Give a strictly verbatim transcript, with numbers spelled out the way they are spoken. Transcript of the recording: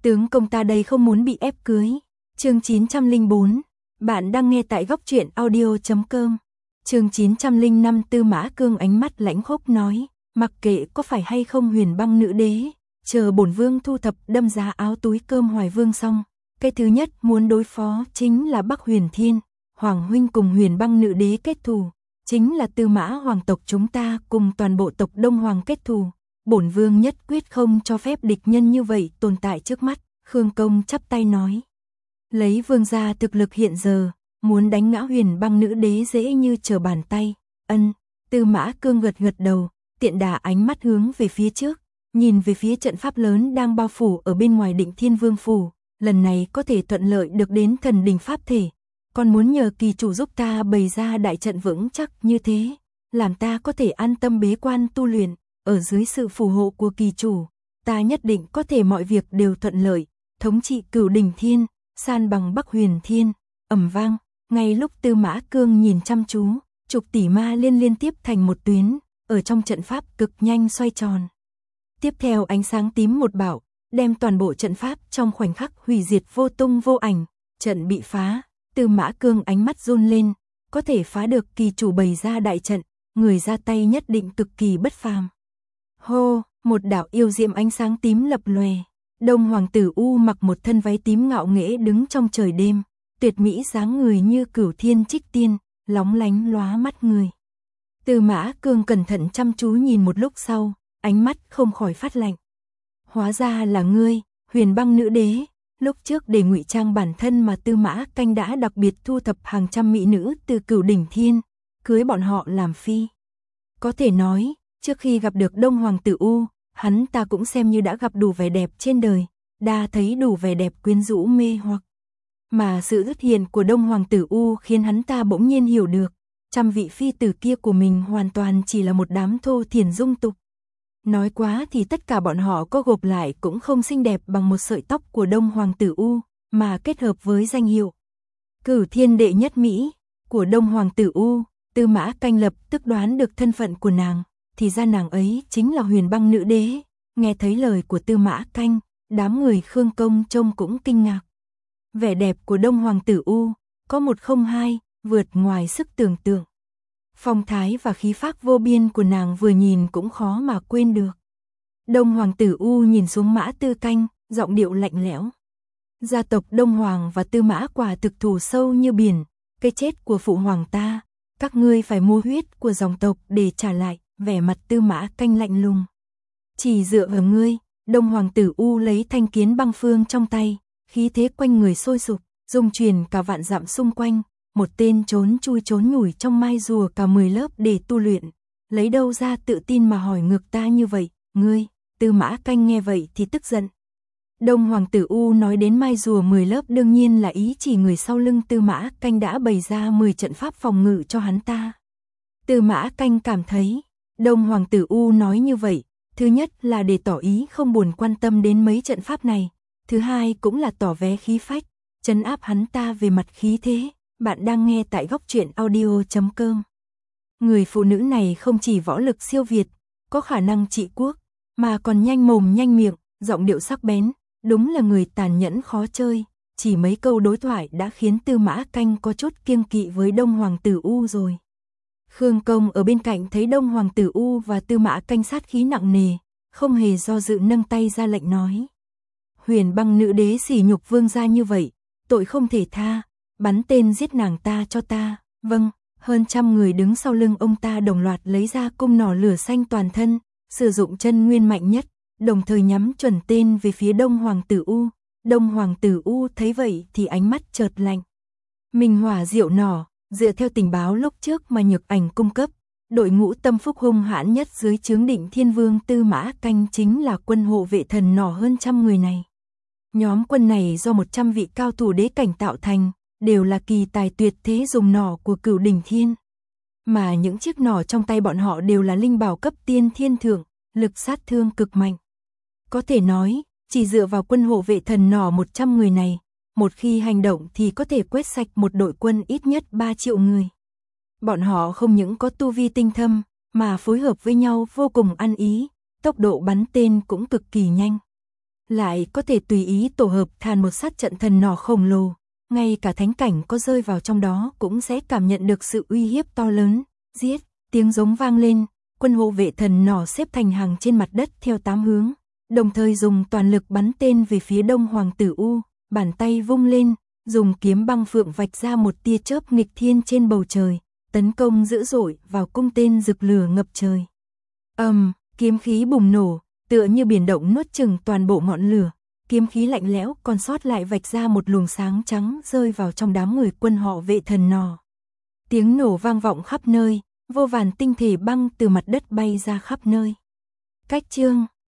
Tướng công ta đây không muốn bị ép cưới. Chương chín trăm lẻ bốn, bạn đang nghe tại góc truyện audio chấm com. Chương chín trăm lẻ năm Tư Mã Cương ánh mắt lãnh khốc nói, mặc kệ có phải hay không Huyền Băng nữ đế, chờ bổn vương thu thập đâm giá áo túi cơm Hoài Vương xong, cái thứ nhất muốn đối phó chính là Bắc Huyền Thiên, Hoàng huynh cùng Huyền Băng nữ đế kết thù, chính là Tư Mã hoàng tộc chúng ta cùng toàn bộ tộc Đông Hoàng kết thù. Bổn vương nhất quyết không cho phép địch nhân như vậy tồn tại trước mắt. Khương Công chắp tay nói, lấy vương gia thực lực hiện giờ, muốn đánh ngã Huyền Băng nữ đế dễ như trở bàn tay. Ân, Tư Mã Cương gật gật đầu, tiện đà ánh mắt hướng về phía trước, nhìn về phía trận pháp lớn đang bao phủ ở bên ngoài Định Thiên Vương phủ, lần này có thể thuận lợi được đến thần đình pháp thể, còn muốn nhờ kỳ chủ giúp ta bày ra đại trận vững chắc như thế, làm ta có thể an tâm bế quan tu luyện, ở dưới sự phù hộ của kỳ chủ, ta nhất định có thể mọi việc đều thuận lợi, thống trị Cửu Đỉnh Thiên, san bằng Bắc Huyền Thiên. Ầm vang, ngay lúc Tư Mã Cương nhìn chăm chú, chục tỷ ma liên liên tiếp thành một tuyến, ở trong trận pháp cực nhanh xoay tròn. Tiếp theo ánh sáng tím một bảo, đem toàn bộ trận pháp trong khoảnh khắc hủy diệt vô tung vô ảnh, trận bị phá, Tư Mã Cương ánh mắt run lên, có thể phá được kỳ chủ bày ra đại trận, người ra tay nhất định cực kỳ bất phàm. Hô, một đạo yêu diệm ánh sáng tím lập lòe, Đông Hoàng tử U mặc một thân váy tím ngạo nghễ đứng trong trời đêm, tuyệt mỹ dáng người như cửu thiên trích tiên, lóng lánh lóa mắt người. Tư Mã Cương cẩn thận chăm chú nhìn một lúc sau, ánh mắt không khỏi phát lạnh. Hóa ra là ngươi, Huyền Băng nữ đế. Lúc trước để ngụy trang bản thân mà Tư Mã Canh đã đặc biệt thu thập hàng trăm mỹ nữ từ Cửu Đỉnh Thiên, cưới bọn họ làm phi. Có thể nói, trước khi gặp được Đông Hoàng tử U, hắn ta cũng xem như đã gặp đủ vẻ đẹp trên đời, đã thấy đủ vẻ đẹp quyến rũ mê hoặc. Mà sự xuất hiện của Đông Hoàng tử U khiến hắn ta bỗng nhiên hiểu được, trăm vị phi tử kia của mình hoàn toàn chỉ là một đám thô thiển dung tục. Nói quá thì tất cả bọn họ có gộp lại cũng không xinh đẹp bằng một sợi tóc của Đông Hoàng tử U, mà kết hợp với danh hiệu Cửu Thiên đệ nhất Mỹ của Đông Hoàng tử U, Tư Mã Canh lập tức đoán được thân phận của nàng, thì ra nàng ấy chính là Huyền Băng nữ đế. Nghe thấy lời của Tư Mã Canh, đám người Khương Công trông cũng kinh ngạc. Vẻ đẹp của Đông Hoàng tử U có một không hai, vượt ngoài sức tưởng tượng. Phong thái và khí phách vô biên của nàng vừa nhìn cũng khó mà quên được. Đông Hoàng tử U nhìn xuống Mã Tư Canh, giọng điệu lạnh lẽo. Gia tộc Đông Hoàng và Tư Mã quả thực thù sâu như biển, cái chết của phụ hoàng ta, các ngươi phải mua huyết của dòng tộc để trả lại. Vẻ mặt Tư Mã Canh lạnh lùng. Chỉ dựa vào ngươi, Đông Hoàng tử U lấy thanh kiếm băng phương trong tay, khí thế quanh người sôi sục, dung truyền cả vạn dặm xung quanh, một tên trốn chui trốn nhủi trong mai rùa cả mười lớp để tu luyện, lấy đâu ra tự tin mà hỏi ngược ta như vậy, ngươi? Tư Mã Canh nghe vậy thì tức giận. Đông Hoàng tử U nói đến mai rùa mười lớp đương nhiên là ý chỉ người sau lưng Tư Mã Canh đã bày ra mười trận pháp phòng ngự cho hắn ta. Tư Mã Canh cảm thấy Đông Hoàng tử U nói như vậy, thứ nhất là để tỏ ý không buồn quan tâm đến mấy trận pháp này, thứ hai cũng là tỏ vé khí phách, trấn áp hắn ta về mặt khí thế. Bạn đang nghe tại góc truyện audio chấm com. Người phụ nữ này không chỉ võ lực siêu việt, có khả năng trị quốc, mà còn nhanh mồm nhanh miệng, giọng điệu sắc bén, đúng là người tàn nhẫn khó chơi, chỉ mấy câu đối thoại đã khiến Tư Mã Canh có chút kiêng kỵ với Đông Hoàng tử U rồi. Khương Công ở bên cạnh thấy Đông Hoàng tử U và Tư Mã Canh sát khí nặng nề, không hề do dự nâng tay ra lệnh nói. Huyền Băng nữ đế sỉ nhục vương gia như vậy, tội không thể tha, bắn tên giết nàng ta cho ta. Vâng, hơn trăm người đứng sau lưng ông ta đồng loạt lấy ra cung nỏ lửa xanh toàn thân, sử dụng chân nguyên mạnh nhất, đồng thời nhắm chuẩn tên về phía Đông Hoàng tử U. Đông Hoàng tử U thấy vậy thì ánh mắt chợt lạnh. Minh hỏa diệu nỏ. Dựa theo tình báo lúc trước mà Nhược Ảnh cung cấp, đội ngũ tâm phúc hung hãn nhất dưới trướng Định Thiên Vương Tư Mã Canh chính là quân hộ vệ thần nỏ hơn trăm người này. Nhóm quân này do một trăm vị cao thủ đế cảnh tạo thành, đều là kỳ tài tuyệt thế dùng nỏ của Cửu Đỉnh Thiên. Mà những chiếc nỏ trong tay bọn họ đều là linh bảo cấp tiên thiên thượng, lực sát thương cực mạnh. Có thể nói, chỉ dựa vào quân hộ vệ thần nỏ một trăm người này, một khi hành động thì có thể quét sạch một đội quân ít nhất ba triệu người. Bọn họ không những có tu vi tinh thâm, mà phối hợp với nhau vô cùng ăn ý, tốc độ bắn tên cũng cực kỳ nhanh. lại có thể tùy ý tổ hợp thành một sát trận thần nỏ khổng lồ, ngay cả thánh cảnh có rơi vào trong đó cũng sẽ cảm nhận được sự uy hiếp to lớn. Giết, tiếng giống vang lên, quân hộ vệ thần nỏ xếp thành hàng trên mặt đất theo tám hướng, đồng thời dùng toàn lực bắn tên về phía Đông Hoàng tử U, bàn tay vung lên, dùng kiếm băng phượng vạch ra một tia chớp nghịch thiên trên bầu trời, tấn công dữ dội vào cung tên rực lửa ngập trời. Ầm, um, kiếm khí bùng nổ, tựa như biển động nuốt chửng toàn bộ ngọn lửa, kiếm khí lạnh lẽo còn sót lại vạch ra một luồng sáng trắng rơi vào trong đám người quân họ vệ thần nỏ. Tiếng nổ vang vọng khắp nơi, vô vàn tinh thể băng từ mặt đất bay ra khắp nơi. Cách chương